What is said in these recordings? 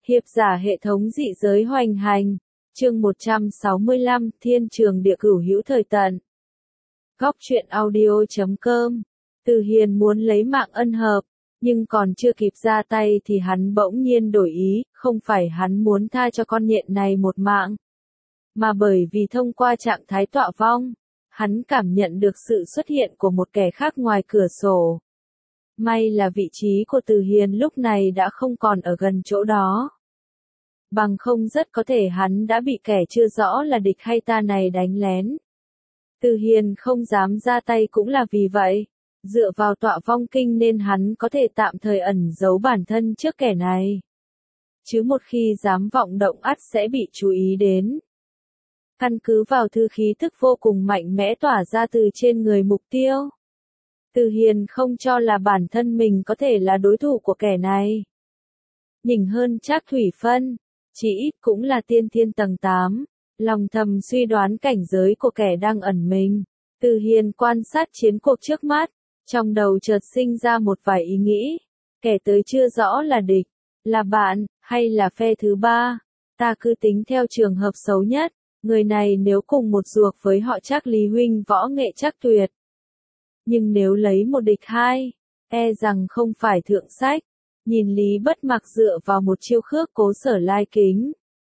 Hiệp giả hệ thống dị giới hoành hành. Chương 165, Thiên trường địa cửu hữu thời tận. Góc truyện audio.com. Từ Hiền muốn lấy mạng ân hợp, nhưng còn chưa kịp ra tay thì hắn bỗng nhiên đổi ý, không phải hắn muốn tha cho con nhện này một mạng, mà bởi vì thông qua trạng thái tọa vong, hắn cảm nhận được sự xuất hiện của một kẻ khác ngoài cửa sổ. May là vị trí của Từ Hiền lúc này đã không còn ở gần chỗ đó. Bằng không rất có thể hắn đã bị kẻ chưa rõ là địch hay ta này đánh lén. Từ Hiền không dám ra tay cũng là vì vậy. Dựa vào tọa vong kinh nên hắn có thể tạm thời ẩn giấu bản thân trước kẻ này. Chứ một khi dám vọng động ắt sẽ bị chú ý đến. Căn cứ vào thư khí thức vô cùng mạnh mẽ tỏa ra từ trên người mục tiêu. Từ Hiền không cho là bản thân mình có thể là đối thủ của kẻ này. Nhỉnh hơn Trác Thủy Phân, chỉ ít cũng là tiên thiên tầng 8, lòng thầm suy đoán cảnh giới của kẻ đang ẩn mình. Từ Hiền quan sát chiến cuộc trước mắt, trong đầu chợt sinh ra một vài ý nghĩ. Kẻ tới chưa rõ là địch, là bạn, hay là phe thứ ba. Ta cứ tính theo trường hợp xấu nhất, người này nếu cùng một ruột với họ Trác Lý huynh võ nghệ chắc tuyệt. Nhưng nếu lấy một địch hai, e rằng không phải thượng sách. Nhìn Lý Bất Mặc dựa vào một chiêu khước cố Sở Lai Kính.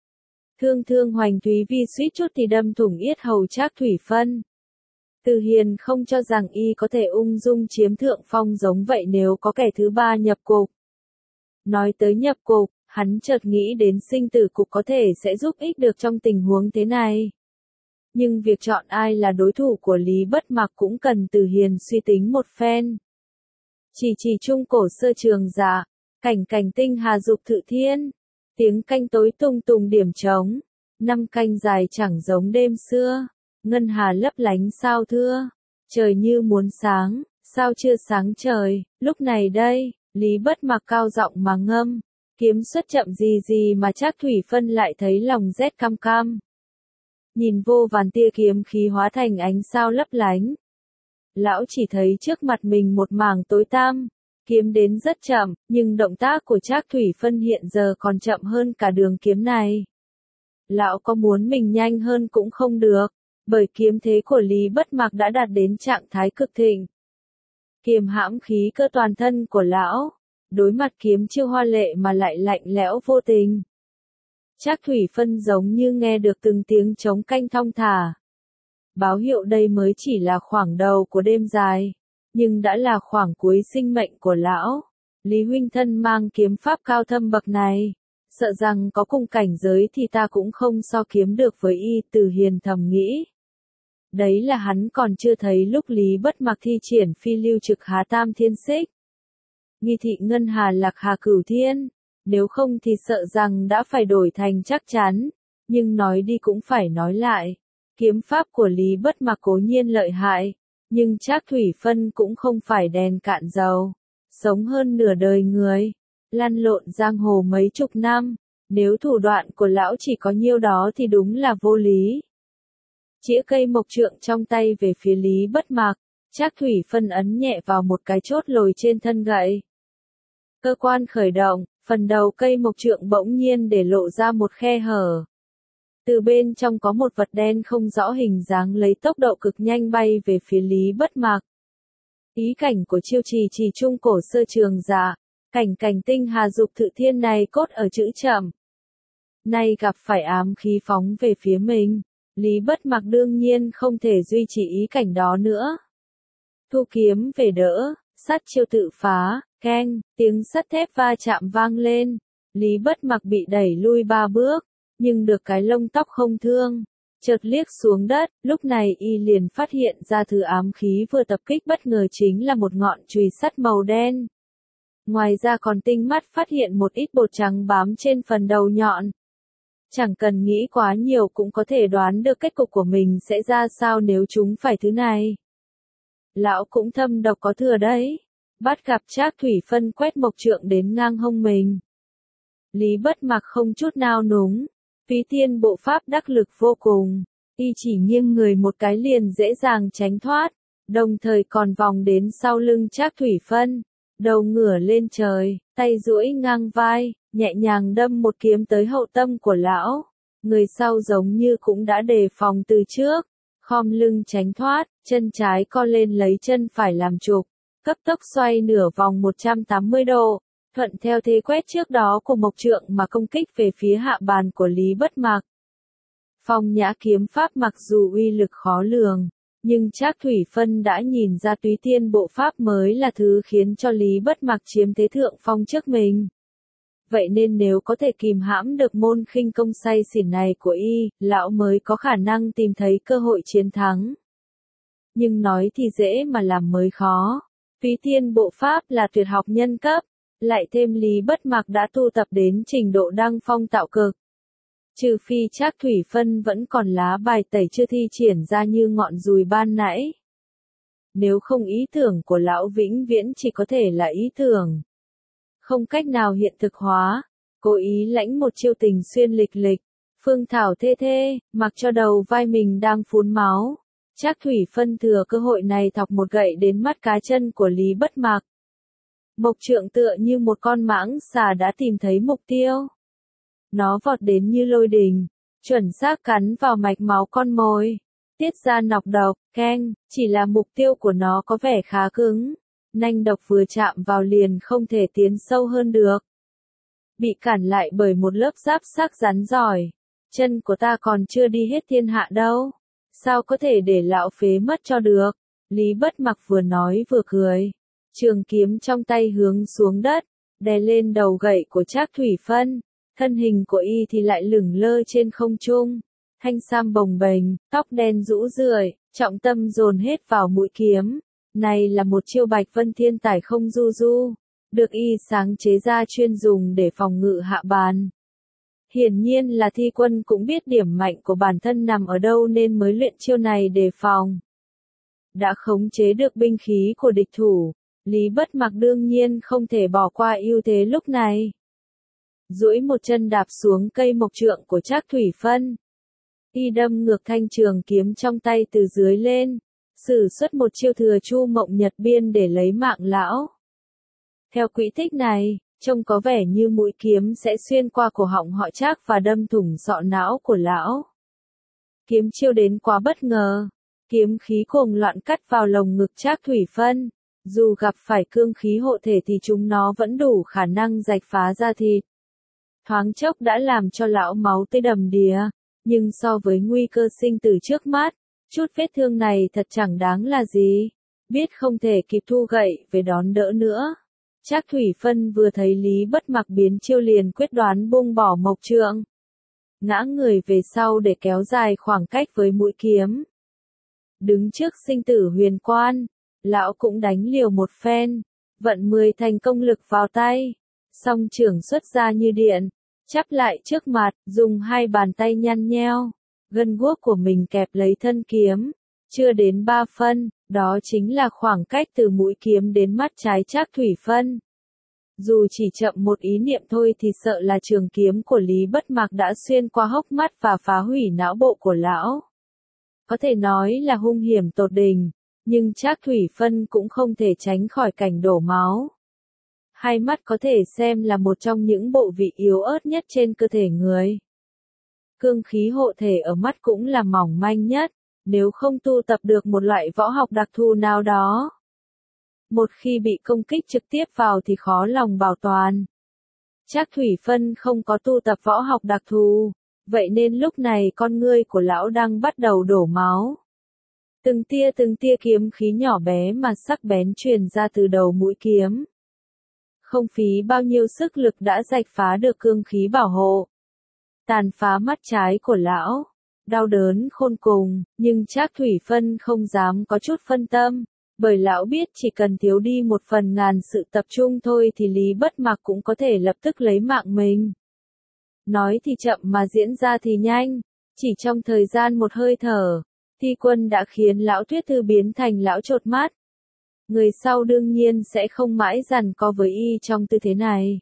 Thương hoành thúy vi suýt chút thì đâm thủng yết hầu Trác Thủy Phân. Từ Hiền không cho rằng y có thể ung dung chiếm thượng phong giống vậy nếu có kẻ thứ ba nhập cục. Nói tới nhập cục, hắn chợt nghĩ đến sinh tử cục có thể sẽ giúp ích được trong tình huống thế này. Nhưng việc chọn ai là đối thủ của Lý Bất Mặc cũng cần Từ Hiền suy tính một phen. Chỉ trung cổ sơ trường dạ, cảnh tinh hà dục thự thiên, tiếng canh tối tung tùng điểm trống, năm canh dài chẳng giống đêm xưa, ngân hà lấp lánh sao thưa, trời như muốn sáng, sao chưa sáng trời, lúc này đây, Lý Bất Mặc cao giọng mà ngâm, kiếm xuất chậm gì mà Trác Thủy Phân lại thấy lòng rét cam cam. Nhìn vô vàn tia kiếm khí hóa thành ánh sao lấp lánh. Lão chỉ thấy trước mặt mình một mảng tối tăm, kiếm đến rất chậm, nhưng động tác của Trác Thủy Phân hiện giờ còn chậm hơn cả đường kiếm này. Lão có muốn mình nhanh hơn cũng không được, bởi kiếm thế của Lý Bất Mặc đã đạt đến trạng thái cực thịnh. Kiềm hãm khí cơ toàn thân của lão, đối mặt kiếm chiêu hoa lệ mà lại lạnh lẽo vô tình. Trác Thủy Phân giống như nghe được từng tiếng trống canh thong thả. Báo hiệu đây mới chỉ là khoảng đầu của đêm dài, nhưng đã là khoảng cuối sinh mệnh của lão. Lý huynh thân mang kiếm pháp cao thâm bậc này, sợ rằng có cùng cảnh giới thì ta cũng không so kiếm được với y. Từ Hiền thầm nghĩ. Đấy là hắn còn chưa thấy lúc Lý Bất Mặc thi triển phi lưu trực Há Tam Thiên Xích, nghi thị ngân hà lạc hà cửu thiên, nếu không thì sợ rằng đã phải đổi thành chắc chắn, nhưng nói đi cũng phải nói lại. Kiếm pháp của Lý Bất Mặc cố nhiên lợi hại, nhưng Trác Thủy Phân cũng không phải đèn cạn dầu, sống hơn nửa đời người, lăn lộn giang hồ mấy chục năm, nếu thủ đoạn của lão chỉ có nhiêu đó thì đúng là vô lý. Chĩa cây mộc trượng trong tay về phía Lý Bất Mặc, Trác Thủy Phân ấn nhẹ vào một cái chốt lồi trên thân gậy. Cơ quan khởi động, phần đầu cây mộc trượng bỗng nhiên để lộ ra một khe hở. Từ bên trong có một vật đen không rõ hình dáng lấy tốc độ cực nhanh bay về phía Lý Bất Mặc. Ý cảnh của chiêu chỉ trung cổ sơ trường dạ, cảnh tinh hà dục thự thiên này cốt ở chữ chậm. Nay gặp phải ám khí phóng về phía mình, Lý Bất Mặc đương nhiên không thể duy trì ý cảnh đó nữa. Thu kiếm về đỡ, sát chiêu tự phá, keng, tiếng sắt thép va chạm vang lên. Lý Bất Mặc bị đẩy lui 3 bước, nhưng được cái lông tóc không thương. Chợt liếc xuống đất, lúc này y liền phát hiện ra thứ ám khí vừa tập kích bất ngờ chính là một ngọn chùy sắt màu đen. Ngoài ra còn tinh mắt phát hiện một ít bột trắng bám trên phần đầu nhọn. Chẳng cần nghĩ quá nhiều cũng có thể đoán được kết cục của mình sẽ ra sao nếu chúng phải thứ này. Lão cũng thâm độc có thừa đấy. Bắt gặp Trác Thủy Phân quét mộc trượng đến ngang hông mình. Lý Bất Mặc không chút nao núng, Phí Tiên bộ pháp đắc lực vô cùng, y chỉ nghiêng người một cái liền dễ dàng tránh thoát, đồng thời còn vòng đến sau lưng Trác Thủy Phân, đầu ngửa lên trời, tay duỗi ngang vai, nhẹ nhàng đâm một kiếm tới hậu tâm của lão. Người sau giống như cũng đã đề phòng từ trước, khom lưng tránh thoát, chân trái co lên lấy chân phải làm trục, cấp tốc xoay nửa vòng 180 độ, thuận theo thế quét trước đó của Mộc Trượng mà công kích về phía hạ bàn của Lý Bất Mặc. Phong Nhã kiếm pháp mặc dù uy lực khó lường, nhưng Trác Thủy Phân đã nhìn ra Túy Tiên bộ pháp mới là thứ khiến cho Lý Bất Mặc chiếm thế thượng phong trước mình. Vậy nên nếu có thể kìm hãm được môn khinh công say xỉn này của y, lão mới có khả năng tìm thấy cơ hội chiến thắng. Nhưng nói thì dễ mà làm mới khó. Túy Tiên bộ pháp là tuyệt học nhân cấp, lại thêm Lý Bất Mặc đã tu tập đến trình độ đăng phong tạo cực. Trừ phi Trác Thủy Phân vẫn còn lá bài tẩy chưa thi triển ra như ngọn dùi ban nãy. Nếu không ý tưởng của lão vĩnh viễn chỉ có thể là ý tưởng. Không cách nào hiện thực hóa, cố ý lãnh một chiêu tình xuyên lịch lịch, phương thảo thê thê, mặc cho đầu vai mình đang phun máu. Trác Thủy Phân thừa cơ hội này thọc một gậy đến mắt cá chân của Lý Bất Mặc. Mộc Trượng tựa như một con mãng xà đã tìm thấy mục tiêu. Nó vọt đến như lôi đình, chuẩn xác cắn vào mạch máu con mồi, tiết ra nọc độc, keng, chỉ là mục tiêu của nó có vẻ khá cứng. Nanh độc vừa chạm vào liền không thể tiến sâu hơn được. Bị cản lại bởi một lớp giáp xác rắn giỏi. Chân của ta còn chưa đi hết thiên hạ đâu. Sao có thể để lão phế mất cho được? Lý Bất Mặc vừa nói vừa cười. Trường kiếm trong tay hướng xuống đất, đè lên đầu gậy của Trác Thủy Phân. Thân hình của y thì lại lửng lơ trên không trung. Thanh sam bồng bềnh, tóc đen rũ rượi, trọng tâm dồn hết vào mũi kiếm. Này là một chiêu Bạch Vân Thiên Tải không du du, được y sáng chế ra chuyên dùng để phòng ngự hạ bàn. Hiển nhiên là Thi Quân cũng biết điểm mạnh của bản thân nằm ở đâu nên mới luyện chiêu này đề phòng. Đã khống chế được binh khí của địch thủ, Lý Bất Mặc đương nhiên không thể bỏ qua ưu thế lúc này. Duỗi một chân đạp xuống cây mộc trượng của Trác Thủy Phân. Y đâm ngược thanh trường kiếm trong tay từ dưới lên. Sử xuất một chiêu thừa Chu Mộng Nhật Biên để lấy mạng lão. Theo quỹ tích này, trông có vẻ như mũi kiếm sẽ xuyên qua cổ họng họ Trác và đâm thủng sọ não của lão. Kiếm chiêu đến quá bất ngờ, kiếm khí cuồng loạn cắt vào lồng ngực Trác Thủy Phân. Dù gặp phải cương khí hộ thể thì chúng nó vẫn đủ khả năng rạch phá da thịt. Thoáng chốc đã làm cho lão máu tươi đầm đìa, nhưng so với nguy cơ sinh tử trước mắt, chút vết thương này thật chẳng đáng là gì. Biết không thể kịp thu gậy về đón đỡ nữa. Trác Thủy Phân vừa thấy Lý Bất Mặc biến chiêu liền quyết đoán buông bỏ mộc trượng. Ngã người về sau để kéo dài khoảng cách với mũi kiếm. Đứng trước sinh tử huyền quan, lão cũng đánh liều một phen, vận 10 thành công lực vào tay. Song trưởng xuất ra như điện, chắp lại trước mặt, dùng hai bàn tay nhăn nheo. Gân guốc của mình kẹp lấy thân kiếm, chưa đến 3 phân, đó chính là khoảng cách từ mũi kiếm đến mắt trái Trác Thủy Phân. Dù chỉ chậm một ý niệm thôi thì sợ là trường kiếm của Lý Bất Mặc đã xuyên qua hốc mắt và phá hủy não bộ của lão. Có thể nói là hung hiểm tột đỉnh, nhưng Trác Thủy Phân cũng không thể tránh khỏi cảnh đổ máu. Hai mắt có thể xem là một trong những bộ vị yếu ớt nhất trên cơ thể người. Cương khí hộ thể ở mắt cũng là mỏng manh nhất, nếu không tu tập được một loại võ học đặc thù nào đó. Một khi bị công kích trực tiếp vào thì khó lòng bảo toàn. Trác Thủy Phân không có tu tập võ học đặc thù, vậy nên lúc này con ngươi của lão đang bắt đầu đổ máu. Từng tia kiếm khí nhỏ bé mà sắc bén truyền ra từ đầu mũi kiếm. Không phí bao nhiêu sức lực đã rạch phá được cương khí bảo hộ. Tàn phá mắt trái của lão, đau đớn khôn cùng, nhưng Trác Thủy Phân không dám có chút phân tâm, bởi lão biết chỉ cần thiếu đi một phần ngàn sự tập trung thôi thì Lý Bất Mặc cũng có thể lập tức lấy mạng mình. Nói thì chậm mà diễn ra thì nhanh, chỉ trong thời gian một hơi thở, Thi Quân đã khiến lão Tuyết Thư biến thành lão chột mắt. Người sau đương nhiên sẽ không mãi giằng co với y trong tư thế này.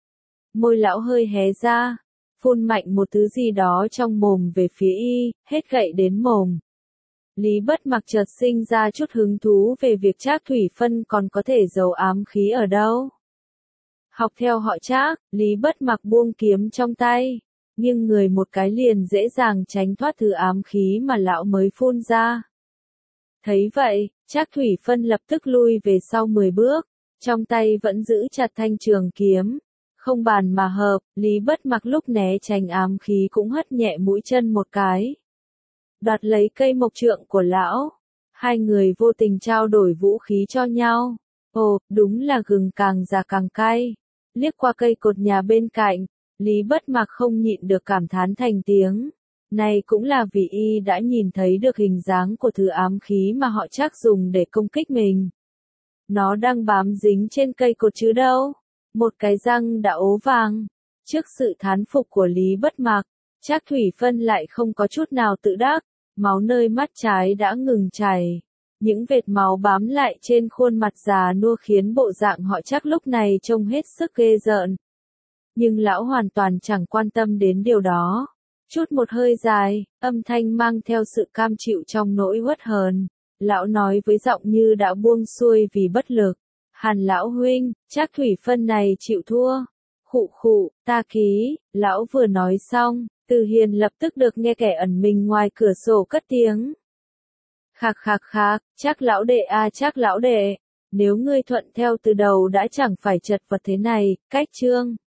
Môi lão hơi hé ra, phun mạnh một thứ gì đó trong mồm về phía y, hết gậy đến mồm. Lý Bất Mặc chợt sinh ra chút hứng thú về việc Trác Thủy Phân còn có thể giấu ám khí ở đâu. Học theo họ Trác, Lý Bất Mặc buông kiếm trong tay, nghiêng người một cái liền dễ dàng tránh thoát thứ ám khí mà lão mới phun ra. Thấy vậy, Trác Thủy Phân lập tức lui về sau 10 bước, trong tay vẫn giữ chặt thanh trường kiếm. Không bàn mà hợp, Lý Bất Mặc lúc né tránh ám khí cũng hất nhẹ mũi chân một cái. Đoạt lấy cây mộc trượng của lão. Hai người vô tình trao đổi vũ khí cho nhau. Ồ, đúng là gừng càng già càng cay. Liếc qua cây cột nhà bên cạnh, Lý Bất Mặc không nhịn được cảm thán thành tiếng. Này cũng là vì y đã nhìn thấy được hình dáng của thứ ám khí mà họ Trác dùng để công kích mình. Nó đang bám dính trên cây cột chứ đâu. Một cái răng đã ố vàng. Trước sự thán phục của Lý Bất Mặc, Trác Thủy Phân lại không có chút nào tự đắc, máu nơi mắt trái đã ngừng chảy. Những vệt máu bám lại trên khuôn mặt già nua khiến bộ dạng họ Trác lúc này trông hết sức ghê rợn. Nhưng lão hoàn toàn chẳng quan tâm đến điều đó. Chút một hơi dài, âm thanh mang theo sự cam chịu trong nỗi uất hờn. Lão nói với giọng như đã buông xuôi vì bất lực. Hàn lão huynh, Trác Thủy Phân này chịu thua. Khụ khụ, ta ký, lão vừa nói xong, Từ Hiền lập tức được nghe kẻ ẩn mình ngoài cửa sổ cất tiếng. Khạc khạc khạc, Trác lão đệ à Trác lão đệ, nếu ngươi thuận theo từ đầu đã chẳng phải chật vật thế này, cách chương.